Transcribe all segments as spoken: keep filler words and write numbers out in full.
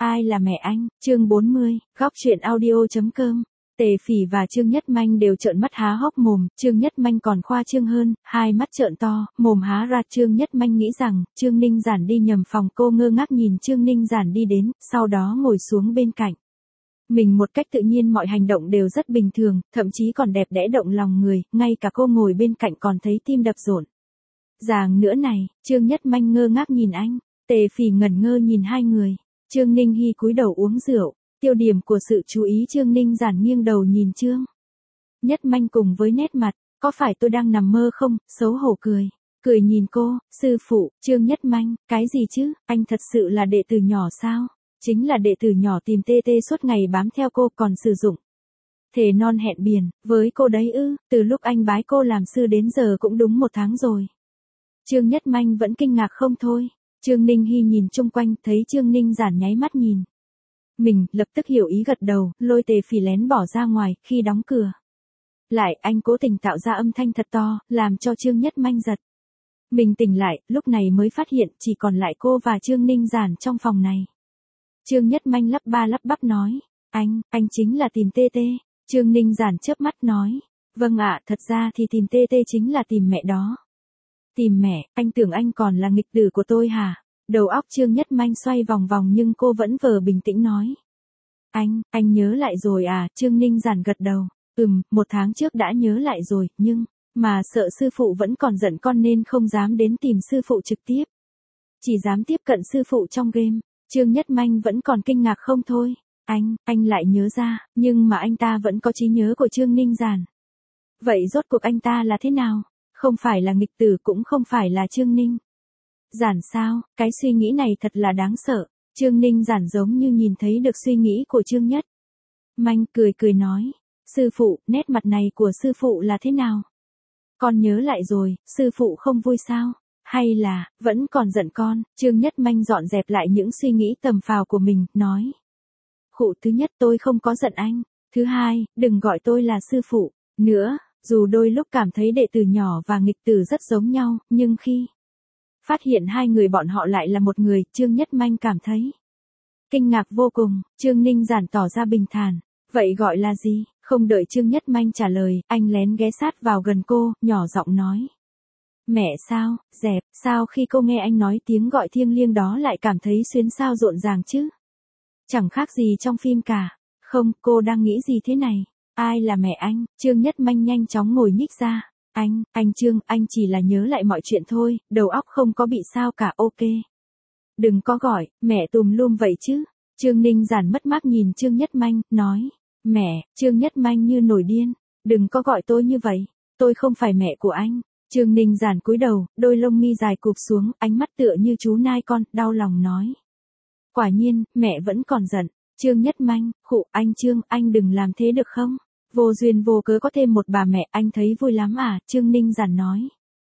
Ai là mẹ anh, chương bốn mươi, góc truyện audio.com. Tề Phỉ và Trương Nhất Manh đều trợn mắt há hốc mồm, Trương Nhất Manh còn khoa trương hơn, hai mắt trợn to, mồm há ra. Trương Nhất Manh nghĩ rằng, Trương Ninh Giản đi nhầm phòng, cô ngơ ngác nhìn Trương Ninh Giản đi đến, sau đó ngồi xuống bên cạnh. Mình một cách tự nhiên, mọi hành động đều rất bình thường, thậm chí còn đẹp đẽ động lòng người, ngay cả cô ngồi bên cạnh còn thấy tim đập rộn ràng nữa này. Trương Nhất Manh ngơ ngác nhìn anh, Tề Phỉ ngẩn ngơ nhìn hai người. Trương Ninh Hy cúi đầu uống rượu, tiêu điểm của sự chú ý. Trương Ninh Giản nghiêng đầu nhìn Trương Nhất Manh cùng với nét mặt, có phải tôi đang nằm mơ không, xấu hổ cười, cười nhìn cô, sư phụ. Trương Nhất Manh, cái gì chứ, anh thật sự là đệ tử nhỏ sao? Chính là đệ tử nhỏ tìm tê tê suốt ngày bám theo cô, còn sử dụng thề non hẹn biển với cô đấy ư? Từ lúc anh bái cô làm sư đến giờ cũng đúng một tháng rồi. Trương Nhất Manh vẫn kinh ngạc không thôi. Trương Ninh Hy nhìn chung quanh, thấy Trương Ninh Giản nháy mắt nhìn mình, lập tức hiểu ý gật đầu, lôi Tề Phỉ lén bỏ ra ngoài. Khi đóng cửa lại, anh cố tình tạo ra âm thanh thật to, làm cho Trương Nhất Manh giật mình tỉnh lại, lúc này mới phát hiện chỉ còn lại cô và Trương Ninh Giản trong phòng này. Trương Nhất Manh lắp ba lắp bắp nói, anh, anh chính là tìm tê tê. Trương Ninh Giản chớp mắt nói, vâng ạ, thật ra thì tìm tê tê chính là tìm mẹ đó. Tìm mẹ, anh tưởng anh còn là nghịch tử của tôi hả? Đầu óc Trương Nhất Manh xoay vòng vòng nhưng cô vẫn vờ bình tĩnh nói. Anh, anh nhớ lại rồi à? Trương Ninh Giản gật đầu, ừm, một tháng trước đã nhớ lại rồi, nhưng, mà sợ sư phụ vẫn còn giận con nên không dám đến tìm sư phụ trực tiếp. Chỉ dám tiếp cận sư phụ trong game. Trương Nhất Manh vẫn còn kinh ngạc không thôi. Anh, anh lại nhớ ra, nhưng mà anh ta vẫn có trí nhớ của Trương Ninh Giản. Vậy rốt cuộc anh ta là thế nào? Không phải là nghịch tử, cũng không phải là Trương Ninh Giản sao? Cái suy nghĩ này thật là đáng sợ. Trương Ninh Giản giống như nhìn thấy được suy nghĩ của Trương Nhất Manh, cười cười nói, sư phụ, nét mặt này của sư phụ là thế nào? Con nhớ lại rồi, sư phụ không vui sao? Hay là, vẫn còn giận con? Trương Nhất Manh dọn dẹp lại những suy nghĩ tầm phào của mình, nói. Khụ, thứ nhất, tôi không có giận anh. Thứ hai, đừng gọi tôi là sư phụ nữa. Dù đôi lúc cảm thấy đệ tử nhỏ và nghịch tử rất giống nhau, nhưng khi phát hiện hai người bọn họ lại là một người, Trương Nhất Manh cảm thấy kinh ngạc vô cùng. Trương Ninh Giản tỏ ra bình thản, vậy gọi là gì? Không đợi Trương Nhất Manh trả lời, anh lén ghé sát vào gần cô, nhỏ giọng nói. Mẹ sao, dẹp, sao khi cô nghe anh nói tiếng gọi thiêng liêng đó lại cảm thấy xuyến xao rộn ràng chứ? Chẳng khác gì trong phim cả. Không, cô đang nghĩ gì thế này? Ai là mẹ anh? Trương Nhất Manh nhanh chóng ngồi nhích ra. Anh, anh Trương, anh chỉ là nhớ lại mọi chuyện thôi, đầu óc không có bị sao cả, ok. Đừng có gọi, mẹ tùm lum vậy chứ. Trương Ninh Giản mất mát nhìn Trương Nhất Manh, nói. Mẹ, Trương Nhất Manh như nổi điên. Đừng có gọi tôi như vậy, tôi không phải mẹ của anh. Trương Ninh Giản cúi đầu, đôi lông mi dài cụp xuống, ánh mắt tựa như chú nai con, đau lòng nói. Quả nhiên, mẹ vẫn còn giận. Trương Nhất Manh, khụ, anh Trương, anh đừng làm thế được không? Vô duyên vô cớ có thêm một bà mẹ, anh thấy vui lắm à? Trương Ninh Giản nói.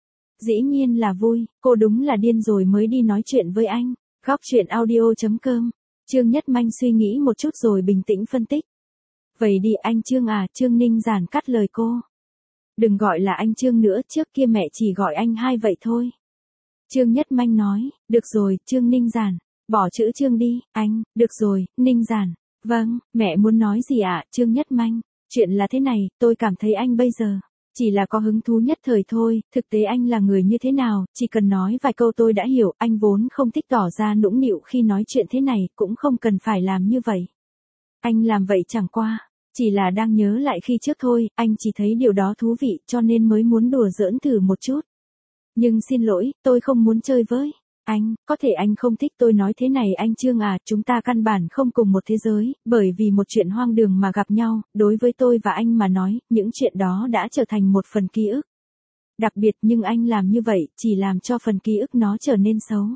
Dĩ nhiên là vui, cô đúng là điên rồi mới đi nói chuyện với anh. Góc truyện audio.com. Trương Nhất Manh suy nghĩ một chút rồi bình tĩnh phân tích. Vậy đi anh Trương à? Trương Ninh Giản cắt lời cô. Đừng gọi là anh Trương nữa, trước kia mẹ chỉ gọi anh hai vậy thôi. Trương Nhất Manh nói, được rồi, Trương Ninh Giản, bỏ chữ Trương đi, anh, được rồi, Ninh Giản. Vâng, mẹ muốn nói gì ạ? À? Trương Nhất Manh, chuyện là thế này, tôi cảm thấy anh bây giờ chỉ là có hứng thú nhất thời thôi, thực tế anh là người như thế nào, chỉ cần nói vài câu tôi đã hiểu, anh vốn không thích tỏ ra nũng nịu khi nói chuyện thế này, cũng không cần phải làm như vậy. Anh làm vậy chẳng qua chỉ là đang nhớ lại khi trước thôi, anh chỉ thấy điều đó thú vị cho nên mới muốn đùa giỡn thử một chút. Nhưng xin lỗi, tôi không muốn chơi với anh, có thể anh không thích tôi nói thế này anh Trương à, chúng ta căn bản không cùng một thế giới, bởi vì một chuyện hoang đường mà gặp nhau, đối với tôi và anh mà nói, những chuyện đó đã trở thành một phần ký ức. Đặc biệt nhưng anh làm như vậy, chỉ làm cho phần ký ức nó trở nên xấu.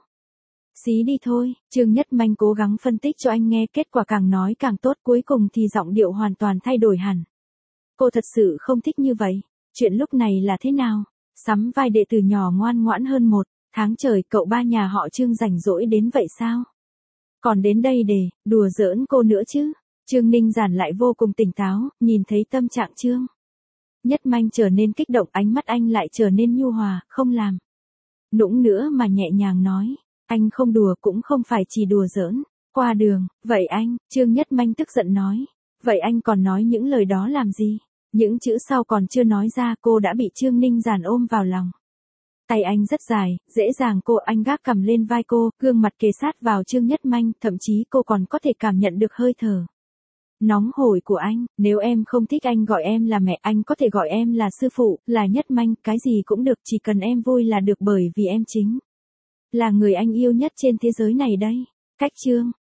Xí đi thôi, Trương Nhất Manh cố gắng phân tích cho anh nghe, kết quả càng nói càng tốt, cuối cùng thì giọng điệu hoàn toàn thay đổi hẳn. Cô thật sự không thích như vậy. Chuyện lúc này là thế nào? Sắm vai đệ tử nhỏ ngoan ngoãn hơn một tháng trời, cậu ba nhà họ Trương rảnh rỗi đến vậy sao? Còn đến đây để đùa giỡn cô nữa chứ? Trương Ninh Giản lại vô cùng tỉnh táo, nhìn thấy tâm trạng Trương Nhất Manh trở nên kích động, ánh mắt anh lại trở nên nhu hòa, không làm nũng nữa mà nhẹ nhàng nói. Anh không đùa, cũng không phải chỉ đùa giỡn. Qua đường, vậy anh, Trương Nhất Manh tức giận nói. Vậy anh còn nói những lời đó làm gì? Những chữ sau còn chưa nói ra cô đã bị Trương Ninh Giản ôm vào lòng. Tay anh rất dài, dễ dàng cô anh gác cầm lên vai cô, gương mặt kề sát vào Trương Nhất Manh, thậm chí cô còn có thể cảm nhận được hơi thở nóng hổi của anh. Nếu em không thích anh gọi em là mẹ, anh có thể gọi em là sư phụ, là Nhất Manh, cái gì cũng được, chỉ cần em vui là được, bởi vì em chính là người anh yêu nhất trên thế giới này đây. Cách chương